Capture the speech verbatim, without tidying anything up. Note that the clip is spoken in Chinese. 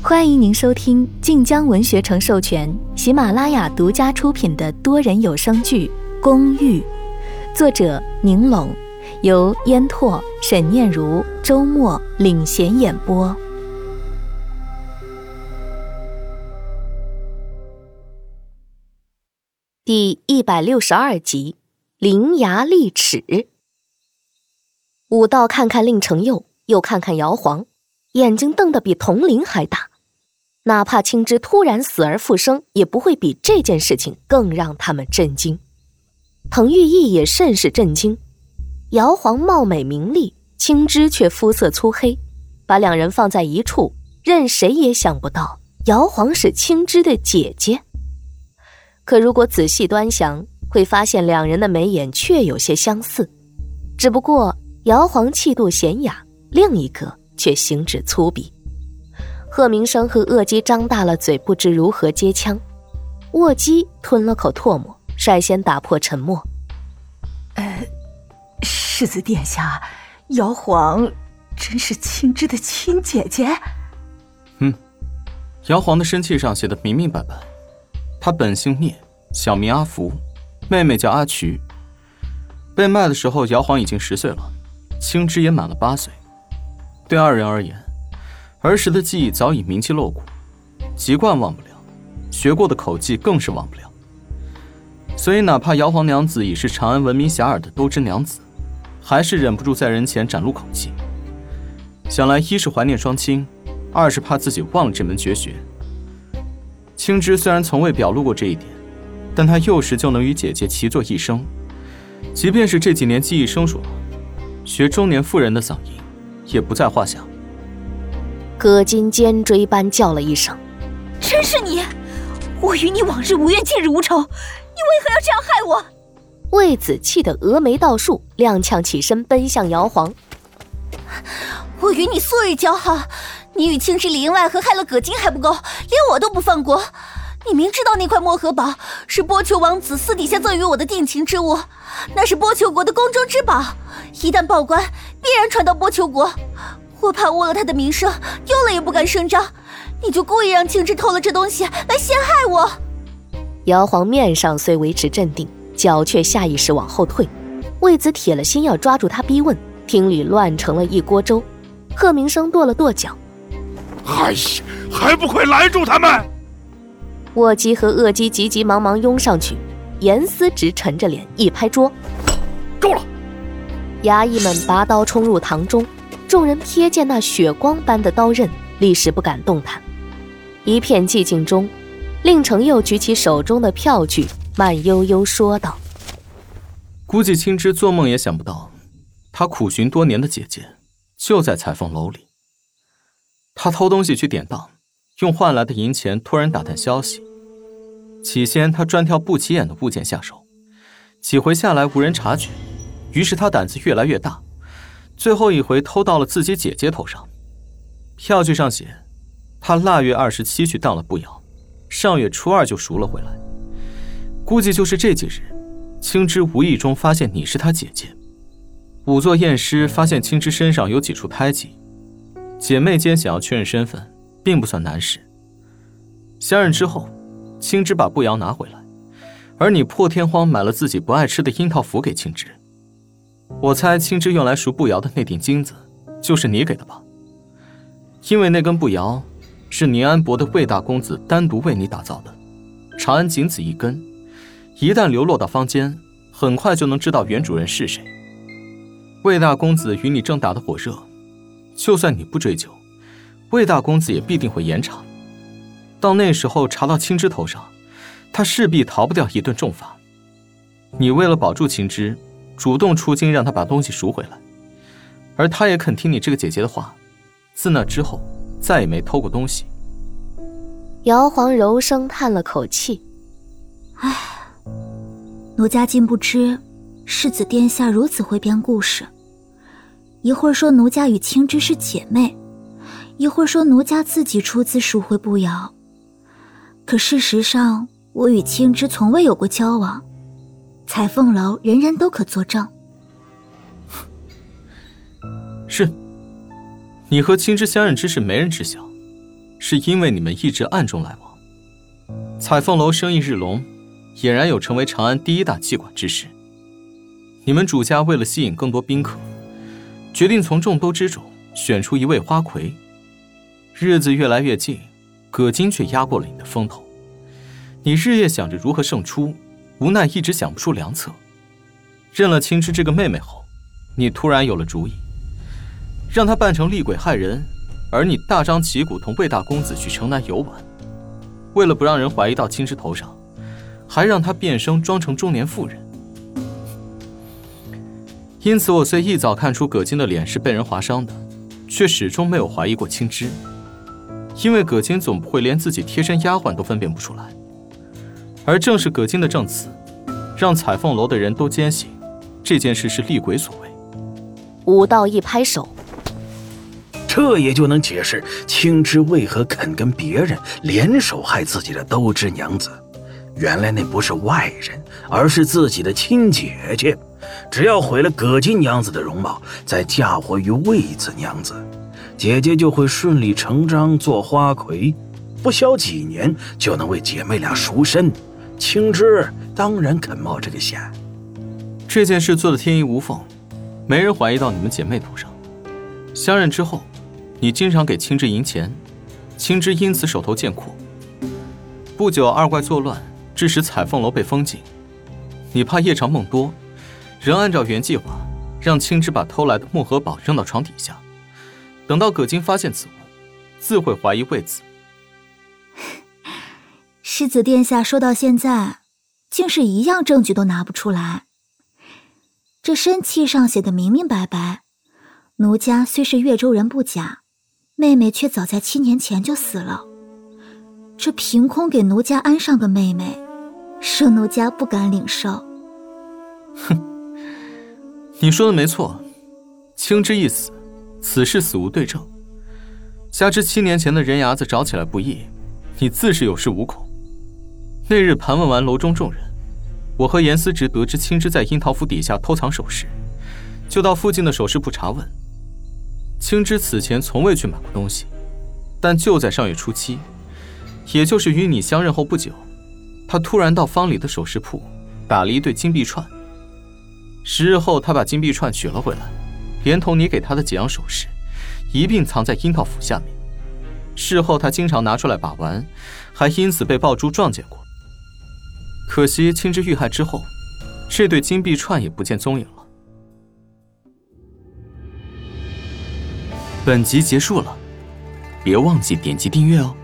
欢迎您收听晋江文学城授权、喜马拉雅独家出品的多人有声剧《公寓》，作者宁拢，由烟拓、沈念如、周末领衔演播。第一百六十二集，伶牙俐齿。武道看看令程佑，又看看姚黄，眼睛瞪得比铜铃还大。哪怕青枝突然死而复生，也不会比这件事情更让他们震惊。滕玉义也甚是震惊，姚黄貌美明丽，青枝却肤色粗黑，把两人放在一处，任谁也想不到姚黄是青枝的姐姐。可如果仔细端详，会发现两人的眉眼确有些相似，只不过姚黄气度娴雅，另一个却行止粗鄙。贺明生和鄂基张大了嘴，不知如何接枪。沃基吞了口唾沫，率先打破沉默。 呃，世子殿下，姚黄真是青枝的亲姐姐？ 嗯，姚黄的身契上写的明明白白，他本姓聂，小名阿福，妹妹叫阿瞿。被卖的时候，姚黄已经十岁了，青枝也满了八岁。对二人而言，儿时的记忆早已铭记漏骨，籍贯忘不了，学过的口技更是忘不了。所以哪怕姚黄娘子已是长安闻名遐迩的都真娘子，还是忍不住在人前展露口技。想来一是怀念双亲，二是怕自己忘了这门绝学。青枝虽然从未表露过这一点，但她幼时就能与姐姐齐作一声，即便是这几年技艺生疏了，学中年妇人的嗓音也不在话下。 葛金尖锥般叫了一声：“ 真是你！我与你往日无冤，近日无仇，你为何要这样害我？” 魏子气得峨眉倒竖，踉跄起身奔向姚黄。 我与你素日交好，你与青枝里应外合，害了葛金还不够，连我都不放过。你明知道那块墨荷宝是波丘王子私底下赠予我的定情之物，那是波丘国的宫中之宝，一旦报官，必然传到波丘国。我怕误了他的名声，丢了也不敢声张，你就故意让青枝偷了这东西来陷害我。 姚黄面上虽维持镇定，脚却下意识往后退。魏子铁了心要抓住他逼问，厅里乱成了一锅粥。贺明生跺了跺脚：“ 哎呀，还不快拦住他们！” 沃基和鄂基急急忙忙拥上去，严思直沉着脸一拍桌：“ 够了！” 衙役们拔刀冲入堂中，众人瞥见那血光般的刀刃，立时不敢动弹。一片寂静中，令程佑举起手中的票据，慢悠悠说道：“ 估计青枝做梦也想不到，他苦寻多年的姐姐就在彩凤楼里。他偷东西去典当，用换来的银钱托人打探消息。起先他专挑不起眼的物件下手，几回下来无人察觉，于是他胆子越来越大，最后一回偷到了自己姐姐头上。票据上写，他腊月二十七去当了步摇，上月初二就赎了回来。估计就是这几日，青枝无意中发现你是他姐姐。仵作验尸发现青枝身上有几处胎记，姐妹间想要确认身份并不算难事。相认之后，青枝把步摇拿回来，而你破天荒买了自己不爱吃的樱桃符给青枝。我猜青枝用来赎步摇的那顶金子就是你给的吧？因为那根步摇是宁安伯的魏大公子单独为你打造的，长安仅此一根，一旦流落到坊间，很快就能知道原主人是谁。魏大公子与你正打得火热，就算你不追究，魏大公子也必定会严查。到那时候查到青枝头上，他势必逃不掉一顿重罚。你为了保住青枝，主动出京让他把东西赎回来，而他也肯听你这个姐姐的话，自那之后再也没偷过东西。 姚黄柔声叹了口气：“ 唉，奴家竟不知世子殿下如此会编故事。一会儿说奴家与青枝是姐妹，一会儿说奴家自己出资赎回步摇。可事实上，我与青枝从未有过交往，彩凤楼人人都可作证。” 是，你和青枝相认之事没人知晓， 是因为你们一直暗中来往。彩凤楼生意日隆，俨然有成为长安第一大妓馆之势。你们主家为了吸引更多宾客，决定从众多之中选出一位花魁。日子越来越近，葛金却压过了你的风头。你日夜想着如何胜出，无奈一直想不出良策。认了青芝这个妹妹后，你突然有了主意，让她扮成厉鬼害人，而你大张旗鼓同魏大公子去城南游玩。为了不让人怀疑到青芝头上，还让她变声装成中年妇人。因此我虽一早看出葛金的脸是被人划伤的，却始终没有怀疑过青芝，因为葛金总不会连自己贴身丫鬟都分辨不出来。而正是葛金的证词，让彩凤楼的人都坚信这件事是厉鬼所为。 武道一拍手， 这也就能解释青芝为何肯跟别人联手害自己的都知娘子。原来那不是外人，而是自己的亲姐姐。只要毁了葛金娘子的容貌，再嫁祸于魏子娘子，姐姐就会顺理成章做花魁，不消几年就能为姐妹俩赎身。青芝当然肯冒这个险。 这件事做得天衣无缝，没人怀疑到你们姐妹头上。相认之后，你经常给青芝银钱，青芝因此手头见阔。不久二怪作乱，致使彩凤楼被封禁。你怕夜长梦多，仍按照原计划，让青芝把偷来的墨荷宝扔到床底下。等到葛金发现此物，自会怀疑魏子。 世子殿下说到现在，竟是一样证据都拿不出来。这申契上写的明明白白，奴家虽是越州人不假，妹妹却早在七年前就死了。这凭空给奴家安上个妹妹，恕奴家不敢领受。 哼，你说的没错，青芝一死，此事死无对证。加之七年前的人牙子找起来不易，你自是有恃无恐。那日盘问完楼中众人，我和严思直得知青芝在樱桃府底下偷藏首饰，就到附近的首饰铺查问。青芝此前从未去买过东西，但就在上月初七，也就是与你相认后不久，他突然到方里的首饰铺打了一对金币串。十日后，他把金币串取了回来，连同你给他的几样首饰一并藏在樱桃府下面。事后他经常拿出来把玩，还因此被爆珠撞见过。可惜青芝遇害之后，这对金币串也不见踪影了。本集结束了，别忘记点击订阅哦。